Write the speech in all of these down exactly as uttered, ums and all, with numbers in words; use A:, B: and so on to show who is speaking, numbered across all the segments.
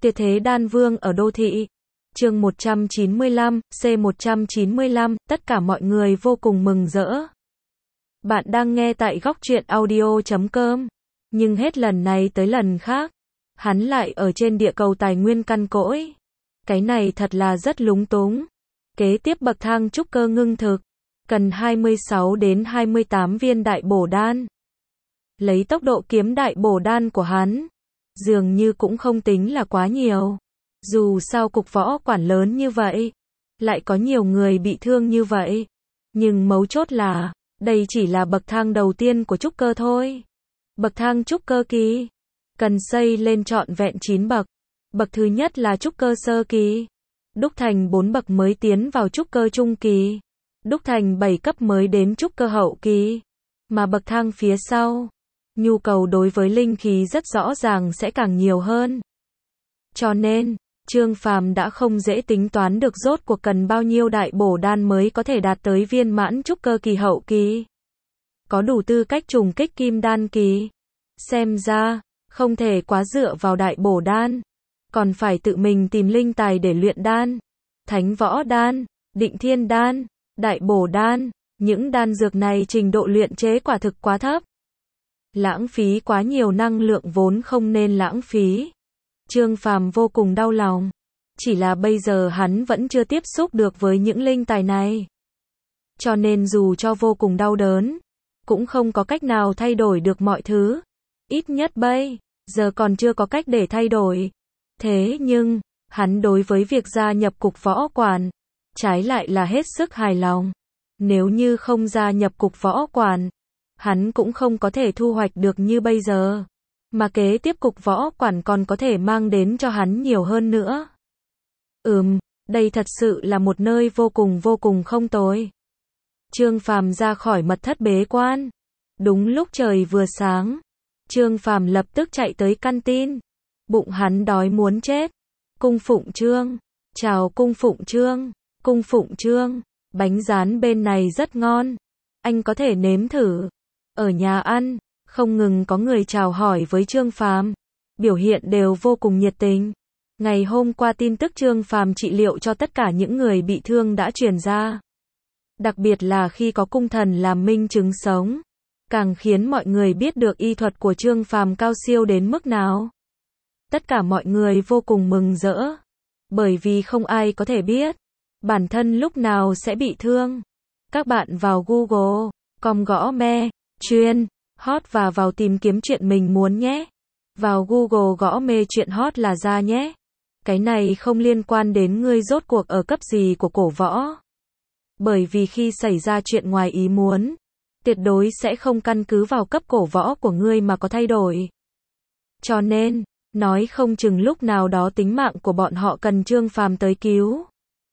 A: Tuyệt thế đan vương ở đô thị. Chương một trăm chín mươi lăm, C một trăm chín mươi lăm, tất cả mọi người vô cùng mừng rỡ. Bạn đang nghe tại góc truyện audio chấm com. Nhưng hết lần này tới lần khác, hắn lại ở trên địa cầu tài nguyên căn cỗi. Cái này thật là rất lúng túng. Kế tiếp bậc thang trúc cơ ngưng thực, cần hai mươi sáu đến hai mươi tám viên đại bổ đan. Lấy tốc độ kiếm đại bổ đan của hắn, dường như cũng không tính là quá nhiều. Dù sao cục võ quản lớn như vậy, lại có nhiều người bị thương như vậy. Nhưng mấu chốt là, đây chỉ là bậc thang đầu tiên của trúc cơ thôi. Bậc thang trúc cơ kỳ, cần xây lên trọn vẹn chín bậc. Bậc thứ nhất là trúc cơ sơ kỳ, đúc thành bốn bậc mới tiến vào trúc cơ trung kỳ, đúc thành bảy cấp mới đến trúc cơ hậu kỳ. Mà bậc thang phía sau, nhu cầu đối với linh khí rất rõ ràng sẽ càng nhiều hơn. Cho nên, Trương Phàm đã không dễ tính toán được rốt cuộc cần bao nhiêu đại bổ đan mới có thể đạt tới viên mãn trúc cơ kỳ hậu kỳ. Có đủ tư cách trùng kích kim đan kỳ. Xem ra, không thể quá dựa vào đại bổ đan, còn phải tự mình tìm linh tài để luyện đan. Thánh võ đan, định thiên đan, đại bổ đan, những đan dược này trình độ luyện chế quả thực quá thấp. Lãng phí quá nhiều năng lượng vốn không nên lãng phí. Trương Phàm vô cùng đau lòng. Chỉ là bây giờ hắn vẫn chưa tiếp xúc được với những linh tài này. Cho nên dù cho vô cùng đau đớn, cũng không có cách nào thay đổi được mọi thứ. Ít nhất bây giờ còn chưa có cách để thay đổi. Thế nhưng, hắn đối với việc gia nhập cục võ quản, trái lại là hết sức hài lòng. Nếu như không gia nhập cục võ quản, hắn cũng không có thể thu hoạch được như bây giờ. Mà kế tiếp cục võ quản còn có thể mang đến cho hắn nhiều hơn nữa. Ừm, đây thật sự là một nơi vô cùng vô cùng không tồi. Trương Phàm ra khỏi mật thất bế quan. Đúng lúc trời vừa sáng, Trương Phàm lập tức chạy tới căn tin. Bụng hắn đói muốn chết. Cung Phụng Trương, chào Cung Phụng Trương, Cung Phụng Trương, bánh rán bên này rất ngon. Anh có thể nếm thử. Ở nhà ăn, không ngừng có người chào hỏi với Trương Phàm, biểu hiện đều vô cùng nhiệt tình. Ngày hôm qua tin tức Trương Phàm trị liệu cho tất cả những người bị thương đã truyền ra. Đặc biệt là khi có cung thần làm minh chứng sống, càng khiến mọi người biết được y thuật của Trương Phàm cao siêu đến mức nào. Tất cả mọi người vô cùng mừng rỡ, bởi vì không ai có thể biết bản thân lúc nào sẽ bị thương. Các bạn vào Google chấm com gõ me, chuyên, hot và vào tìm kiếm chuyện mình muốn nhé. Vào Google gõ mê chuyện hot là ra nhé. Cái này không liên quan đến ngươi rốt cuộc ở cấp gì của cổ võ. Bởi vì khi xảy ra chuyện ngoài ý muốn, tuyệt đối sẽ không căn cứ vào cấp cổ võ của ngươi mà có thay đổi. Cho nên, nói không chừng lúc nào đó tính mạng của bọn họ cần Trương Phàm tới cứu.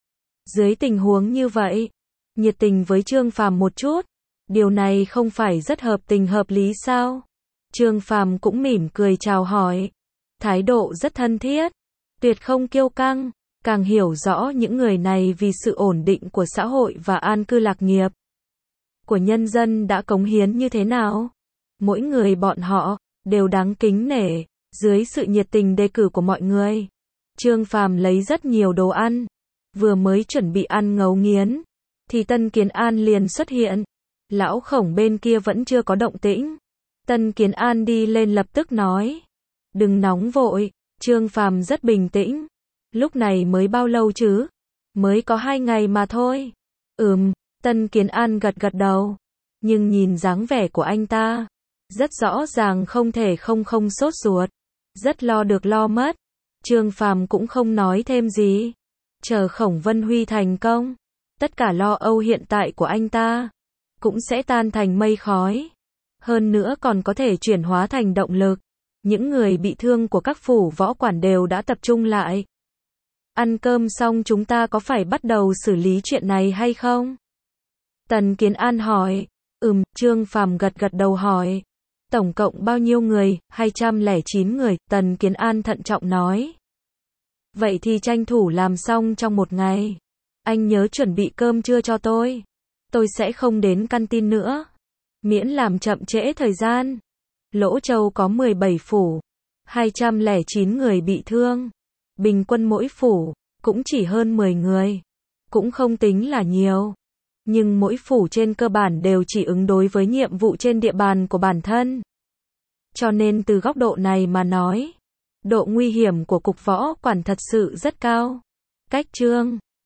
A: Dưới tình huống như vậy, nhiệt tình với Trương Phàm một chút, điều này không phải rất hợp tình hợp lý sao? Trương Phàm cũng mỉm cười chào hỏi, thái độ rất thân thiết, tuyệt không kiêu căng, càng hiểu rõ những người này vì sự ổn định của xã hội và an cư lạc nghiệp của nhân dân đã cống hiến như thế nào. Mỗi người bọn họ đều đáng kính nể. Dưới sự nhiệt tình đề cử của mọi người, Trương Phàm lấy rất nhiều đồ ăn, vừa mới chuẩn bị ăn ngấu nghiến, thì Tân Kiến An liền xuất hiện. Lão Khổng bên kia vẫn chưa có động tĩnh. Tân Kiến An đi lên lập tức nói, đừng nóng vội. Trương Phàm rất bình tĩnh, lúc này mới bao lâu chứ? Mới có hai ngày mà thôi. Ừm, Tân Kiến An gật gật đầu, nhưng nhìn dáng vẻ của anh ta, rất rõ ràng không thể không không sốt ruột, rất lo được lo mất. Trương Phàm cũng không nói thêm gì, chờ Khổng Vân Huy thành công, tất cả lo âu hiện tại của anh ta cũng sẽ tan thành mây khói. Hơn nữa còn có thể chuyển hóa thành động lực. Những người bị thương của các phủ võ quản đều đã tập trung lại. Ăn cơm xong chúng ta có phải bắt đầu xử lý chuyện này hay không? Tần Kiến An hỏi. Ừm, Trương Phàm gật gật đầu hỏi. Tổng cộng bao nhiêu người? hai trăm lẻ chín người, Tần Kiến An thận trọng nói. Vậy thì tranh thủ làm xong trong một ngày. Anh nhớ chuẩn bị cơm trưa cho tôi. Tôi sẽ không đến căn tin nữa, miễn làm chậm trễ thời gian. Lỗ Châu có mười bảy phủ, hai trăm lẻ chín người bị thương. bình quân mỗi phủ cũng chỉ hơn mười người. Cũng không tính là nhiều. Nhưng mỗi phủ trên cơ bản đều chỉ ứng đối với nhiệm vụ trên địa bàn của bản thân. Cho nên từ góc độ này mà nói, độ nguy hiểm của cục võ quản thật sự rất cao. Cách chương